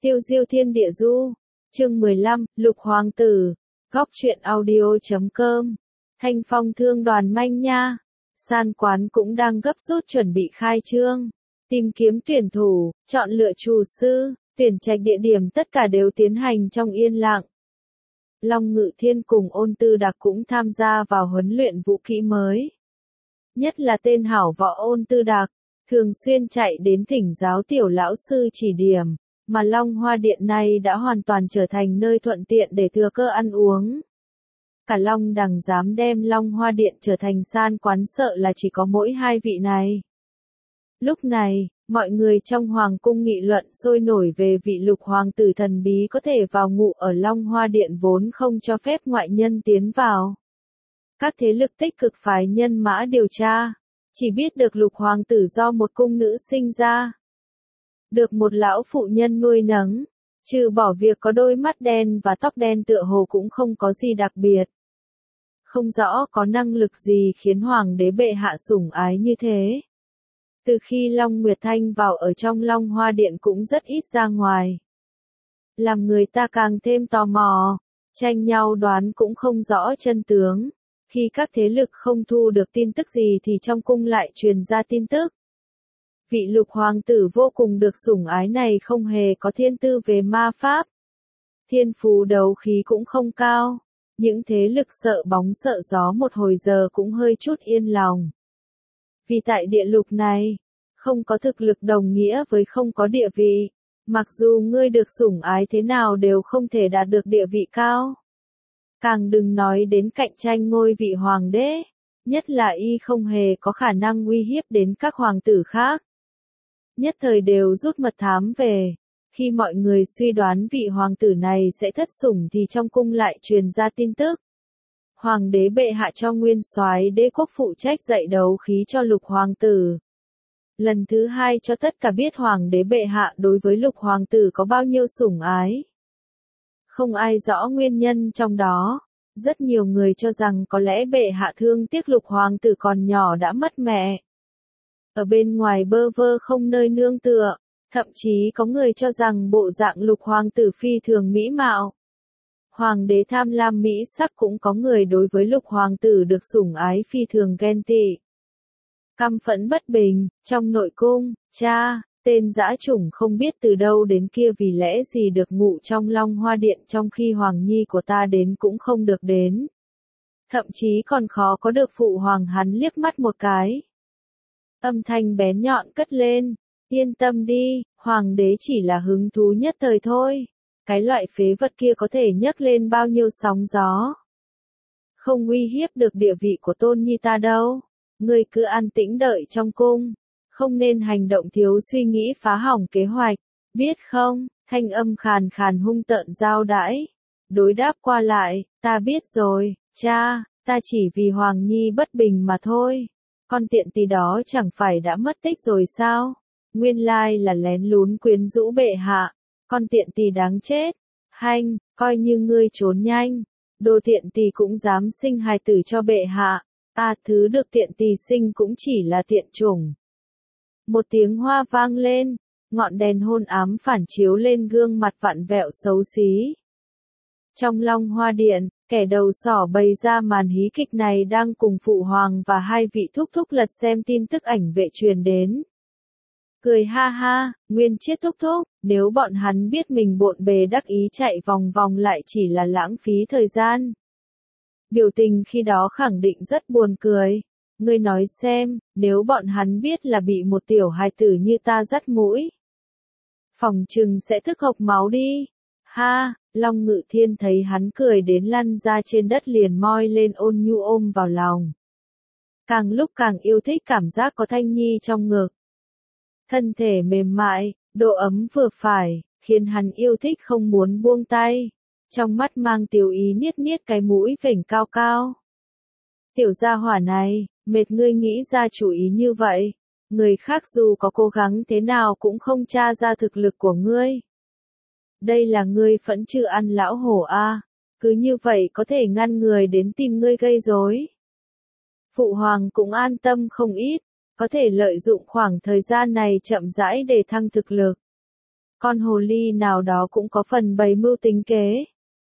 Tiêu diêu thiên địa du. Chương 15, Lục Hoàng tử. Góc truyện audio.com. Thanh Phong thương đoàn manh nha. San quán cũng đang gấp rút chuẩn bị khai trương. Tìm kiếm tuyển thủ, chọn lựa chủ sư, tuyển trạch địa điểm tất cả đều tiến hành trong yên lặng. Long Ngự Thiên cùng Ôn Tư Đạc cũng tham gia vào huấn luyện vũ kỹ mới. Nhất là tên hảo võ Ôn Tư Đạc, thường xuyên chạy đến thỉnh giáo tiểu lão sư chỉ điểm, mà Long Hoa Điện này đã hoàn toàn trở thành nơi thuận tiện để thừa cơ ăn uống. Cả Long Đằng dám đem Long Hoa Điện trở thành san quán sợ là chỉ có mỗi hai vị này. Lúc này, mọi người trong hoàng cung nghị luận sôi nổi về vị lục hoàng tử thần bí có thể vào ngụ ở Long Hoa Điện vốn không cho phép ngoại nhân tiến vào. Các thế lực tích cực phái nhân mã điều tra, chỉ biết được lục hoàng tử do một cung nữ sinh ra. Được một lão phụ nhân nuôi nấng, trừ bỏ việc có đôi mắt đen và tóc đen tựa hồ cũng không có gì đặc biệt. Không rõ có năng lực gì khiến hoàng đế bệ hạ sủng ái như thế. Từ khi Long Nguyệt Thanh vào ở trong Long Hoa Điện cũng rất ít ra ngoài. Làm người ta càng thêm tò mò, tranh nhau đoán cũng không rõ chân tướng. Khi các thế lực không thu được tin tức gì thì trong cung lại truyền ra tin tức. Vị lục hoàng tử vô cùng được sủng ái này không hề có thiên tư về ma pháp. Thiên phú đấu khí cũng không cao. Những thế lực sợ bóng sợ gió một hồi giờ cũng hơi chút yên lòng. Vì tại địa lục này, không có thực lực đồng nghĩa với không có địa vị. Mặc dù ngươi được sủng ái thế nào đều không thể đạt được địa vị cao. Càng đừng nói đến cạnh tranh ngôi vị hoàng đế, nhất là y không hề có khả năng uy hiếp đến các hoàng tử khác. Nhất thời đều rút mật thám về, khi mọi người suy đoán vị hoàng tử này sẽ thất sủng thì trong cung lại truyền ra tin tức. Hoàng đế bệ hạ cho nguyên soái đế quốc phụ trách dạy đấu khí cho lục hoàng tử. Lần thứ hai cho tất cả biết hoàng đế bệ hạ đối với lục hoàng tử có bao nhiêu sủng ái. Không ai rõ nguyên nhân trong đó, rất nhiều người cho rằng có lẽ bệ hạ thương tiếc lục hoàng tử còn nhỏ đã mất mẹ. Ở bên ngoài bơ vơ không nơi nương tựa, thậm chí có người cho rằng bộ dạng lục hoàng tử phi thường mỹ mạo. Hoàng đế tham lam mỹ sắc cũng có người đối với lục hoàng tử được sủng ái phi thường ghen tị. Căm phẫn bất bình, trong nội cung, tên dã chủng không biết từ đâu đến kia vì lẽ gì được ngụ trong Long Hoa Điện trong khi hoàng nhi của ta đến cũng không được đến. Thậm chí còn khó có được phụ hoàng hắn liếc mắt một cái. Âm thanh bén nhọn cất lên, yên tâm đi, hoàng đế chỉ là hứng thú nhất thời thôi. Cái loại phế vật kia có thể nhấc lên bao nhiêu sóng gió. Không uy hiếp được địa vị của tôn nhi ta đâu. Ngươi cứ an tĩnh đợi trong cung. Không nên hành động thiếu suy nghĩ phá hỏng kế hoạch. Biết không, thanh âm khàn khàn hung tợn giao đãi. Đối đáp qua lại, ta biết rồi, cha, ta chỉ vì Hoàng Nhi bất bình mà thôi. Con tiện tỳ đó chẳng phải đã mất tích rồi sao? Nguyên lai là lén lún quyến rũ bệ hạ. Con tiện tỳ đáng chết. Hanh, coi như ngươi trốn nhanh. Đồ tiện tỳ cũng dám sinh hài tử cho bệ hạ. Thứ được tiện tỳ sinh cũng chỉ là tiện chủng. Một tiếng hoa vang lên, ngọn đèn hôn ám phản chiếu lên gương mặt vặn vẹo xấu xí. Trong Long Hoa Điện, kẻ đầu sỏ bày ra màn hí kịch này đang cùng phụ hoàng và hai vị thúc thúc lật xem tin tức ảnh vệ truyền đến. Cười ha ha, Nguyên Chiết thúc thúc, nếu bọn hắn biết mình bộn bề đắc ý chạy vòng vòng lại chỉ là lãng phí thời gian. Biểu tình khi đó khẳng định rất buồn cười. Ngươi nói xem, nếu bọn hắn biết là bị một tiểu hài tử như ta dắt mũi. Phòng trừng sẽ thức hộc máu đi. Ha, Long Ngự Thiên thấy hắn cười đến lăn ra trên đất liền moi lên ôn nhu ôm vào lòng. Càng lúc càng yêu thích cảm giác có Thanh Nhi trong ngực. Thân thể mềm mại, độ ấm vừa phải, khiến hắn yêu thích không muốn buông tay. Trong mắt mang tiểu ý niết niết cái mũi vểnh cao cao. Tiểu gia hỏa này, mệt ngươi nghĩ ra chủ ý như vậy. Người khác dù có cố gắng thế nào cũng không tra ra thực lực của ngươi. Đây là ngươi phẫn trừ ăn lão hổ a, cứ như vậy có thể ngăn người đến tìm ngươi gây rối. Phụ hoàng cũng an tâm không ít, có thể lợi dụng khoảng thời gian này chậm rãi để thăng thực lực. Con hồ ly nào đó cũng có phần bày mưu tính kế.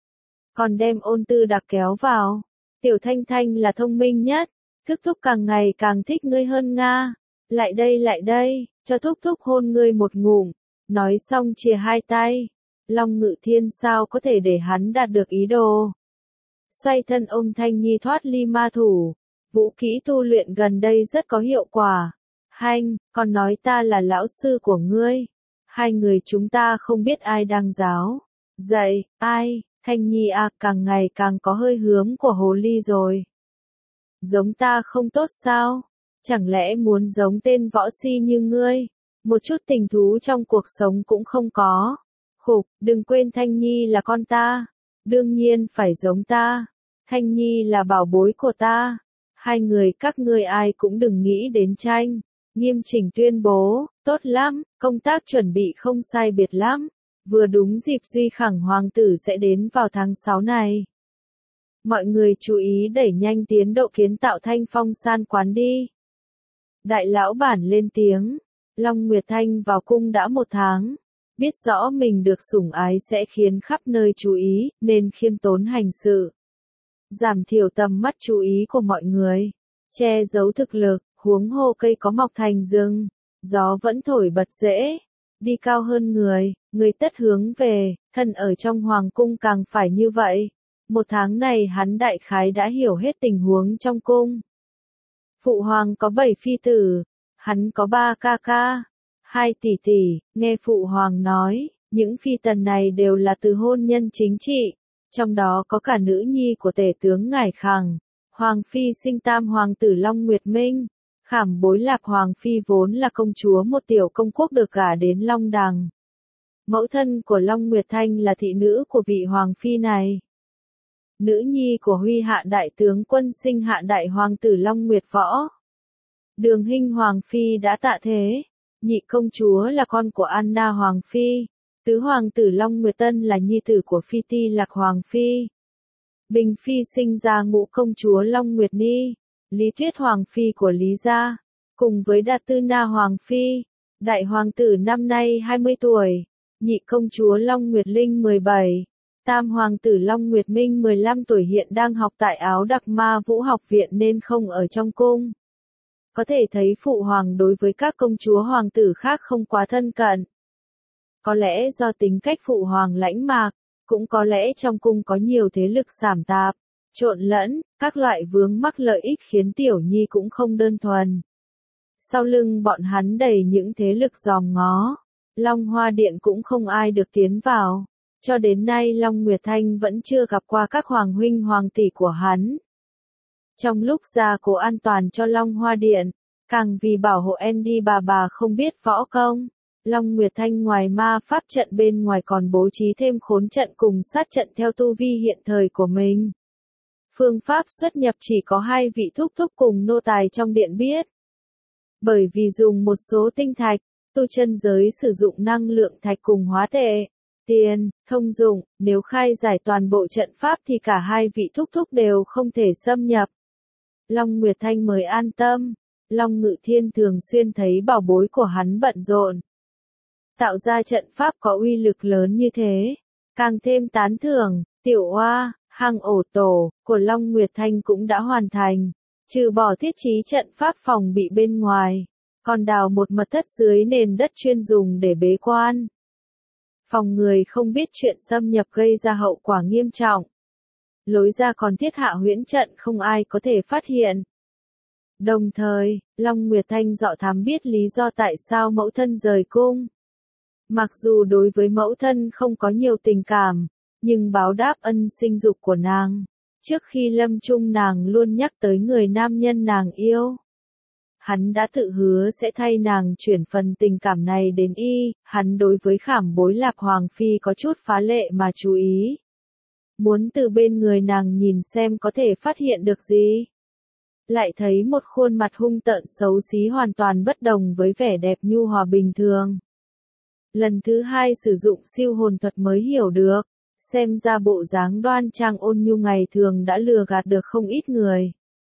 Còn đem Ôn Tư Đặc kéo vào. Tiểu Thanh Thanh là thông minh nhất. Thúc thúc càng ngày càng thích ngươi hơn Nga. Lại đây, cho thúc thúc hôn ngươi một ngụm. Nói xong chìa hai tay. Long Ngự Thiên sao có thể để hắn đạt được ý đồ. Xoay thân ôm Thanh Nhi thoát ly ma thủ. Vũ kỹ tu luyện gần đây rất có hiệu quả. Hanh, còn nói ta là lão sư của ngươi. Hai người chúng ta không biết ai đang giáo. Dạy, ai, Thanh Nhi à, càng ngày càng có hơi hướng của hồ ly rồi. Giống ta không tốt sao? Chẳng lẽ muốn giống tên võ si như ngươi? Một chút tình thú trong cuộc sống cũng không có. Khục, đừng quên Thanh Nhi là con ta. Đương nhiên phải giống ta. Thanh Nhi là bảo bối của ta. Hai người các ngươi ai cũng đừng nghĩ đến tranh. Nghiêm chỉnh tuyên bố, tốt lắm, công tác chuẩn bị không sai biệt lắm. Vừa đúng dịp Duy Khẳng hoàng tử sẽ đến vào tháng 6 này. Mọi người chú ý đẩy nhanh tiến độ kiến tạo Thanh Phong san quán đi. Đại lão bản lên tiếng. Long Nguyệt Thanh vào cung đã 1 tháng. Biết rõ mình được sủng ái sẽ khiến khắp nơi chú ý, nên khiêm tốn hành sự. Giảm thiểu tầm mắt chú ý của mọi người. Che giấu thực lực, huống hồ cây có mọc thành rừng. Gió vẫn thổi bật dễ. Đi cao hơn người tất hướng về, thân ở trong hoàng cung càng phải như vậy. 1 tháng này hắn đại khái đã hiểu hết tình huống trong cung. Phụ hoàng có 7 phi tử, hắn có 3 ca ca, 2 tỷ tỷ, nghe phụ hoàng nói, những phi tần này đều là từ hôn nhân chính trị, trong đó có cả nữ nhi của tể tướng Ngải Khẳng. Hoàng phi sinh tam hoàng tử Long Nguyệt Minh. Khảm Bối Lạp hoàng phi vốn là công chúa một tiểu công quốc được gả đến Long Đằng. Mẫu thân của Long Nguyệt Thanh là thị nữ của vị hoàng phi này. Nữ nhi của Huy Hạ đại tướng quân sinh hạ đại hoàng tử Long Nguyệt Võ. Đường Hinh hoàng phi đã tạ thế. Nhị công chúa là con của Anna hoàng phi. Tứ hoàng tử Long Nguyệt Tân là nhi tử của Phi Ti Lạc hoàng phi. Bình phi sinh ra ngũ công chúa Long Nguyệt Ni. Lý Tuyết hoàng phi của Lý gia, cùng với Đạt Tư Na hoàng phi. Đại hoàng tử năm nay 20 tuổi, nhị công chúa Long Nguyệt Linh 17, tam hoàng tử Long Nguyệt Minh 15 tuổi hiện đang học tại Áo Đặc Ma Vũ học viện nên không ở trong cung. Có thể thấy phụ hoàng đối với các công chúa hoàng tử khác không quá thân cận. Có lẽ do tính cách phụ hoàng lãnh mạc, cũng có lẽ trong cung có nhiều thế lực sảm tạp, trộn lẫn, các loại vướng mắc lợi ích khiến Tiểu Nhi cũng không đơn thuần. Sau lưng bọn hắn đầy những thế lực giòm ngó. Long Hoa Điện cũng không ai được tiến vào. Cho đến nay Long Nguyệt Thanh vẫn chưa gặp qua các hoàng huynh hoàng tỷ của hắn. Trong lúc gia cố an toàn cho Long Hoa Điện, càng vì bảo hộ Andy bà không biết võ công, Long Nguyệt Thanh ngoài ma pháp trận bên ngoài còn bố trí thêm khốn trận cùng sát trận theo tu vi hiện thời của mình. Phương pháp xuất nhập chỉ có 2 vị thúc thúc cùng nô tài trong điện biết. Bởi vì dùng một số tinh thạch, tu chân giới sử dụng năng lượng thạch cùng hóa tệ, tiền, thông dụng, nếu khai giải toàn bộ trận pháp thì cả 2 vị thúc thúc đều không thể xâm nhập. Long Nguyệt Thanh mới an tâm, Long Ngự Thiên thường xuyên thấy bảo bối của hắn bận rộn. Tạo ra trận pháp có uy lực lớn như thế, càng thêm tán thưởng, tiểu oa. Hang ổ tổ của Long Nguyệt Thanh cũng đã hoàn thành, trừ bỏ thiết trí trận pháp phòng bị bên ngoài, còn đào một mật thất dưới nền đất chuyên dùng để bế quan. Phòng người không biết chuyện xâm nhập gây ra hậu quả nghiêm trọng. Lối ra còn thiết hạ huyễn trận không ai có thể phát hiện. Đồng thời, Long Nguyệt Thanh dọ thám biết lý do tại sao mẫu thân rời cung. Mặc dù đối với mẫu thân không có nhiều tình cảm, nhưng báo đáp ân sinh dục của nàng, trước khi lâm chung nàng luôn nhắc tới người nam nhân nàng yêu. Hắn đã tự hứa sẽ thay nàng chuyển phần tình cảm này đến y, hắn đối với Khảm Bối Lạp hoàng phi có chút phá lệ mà chú ý. Muốn từ bên người nàng nhìn xem có thể phát hiện được gì. Lại thấy một khuôn mặt hung tợn xấu xí hoàn toàn bất đồng với vẻ đẹp nhu hòa bình thường. Lần thứ 2 sử dụng siêu hồn thuật mới hiểu được. Xem ra bộ dáng đoan trang ôn nhu ngày thường đã lừa gạt được không ít người.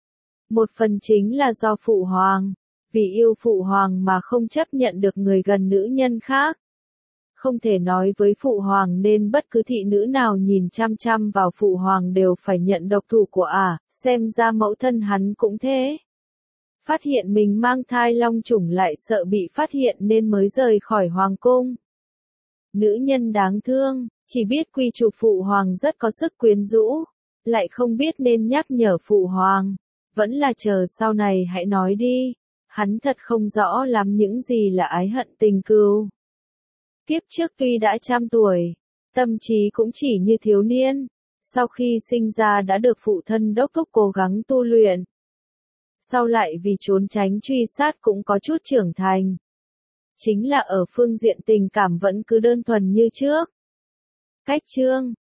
Một phần chính là do phụ hoàng, vì yêu phụ hoàng mà không chấp nhận được người gần nữ nhân khác. không thể nói với phụ hoàng nên bất cứ thị nữ nào nhìn chăm chăm vào phụ hoàng đều phải nhận độc thủ của xem ra mẫu thân hắn cũng thế. Phát hiện mình mang thai long chủng lại sợ bị phát hiện nên mới rời khỏi hoàng cung. Nữ nhân đáng thương, chỉ biết quy chụp phụ hoàng rất có sức quyến rũ, lại không biết nên nhắc nhở phụ hoàng. Vẫn là chờ sau này hãy nói đi, hắn thật không rõ lắm những gì là ái hận tình cừu. Kiếp trước tuy đã trăm tuổi, tâm trí cũng chỉ như thiếu niên, sau khi sinh ra đã được phụ thân đốc thúc cố gắng tu luyện. Sau lại vì trốn tránh truy sát cũng có chút trưởng thành. Chính là ở phương diện tình cảm vẫn cứ đơn thuần như trước. Cách chương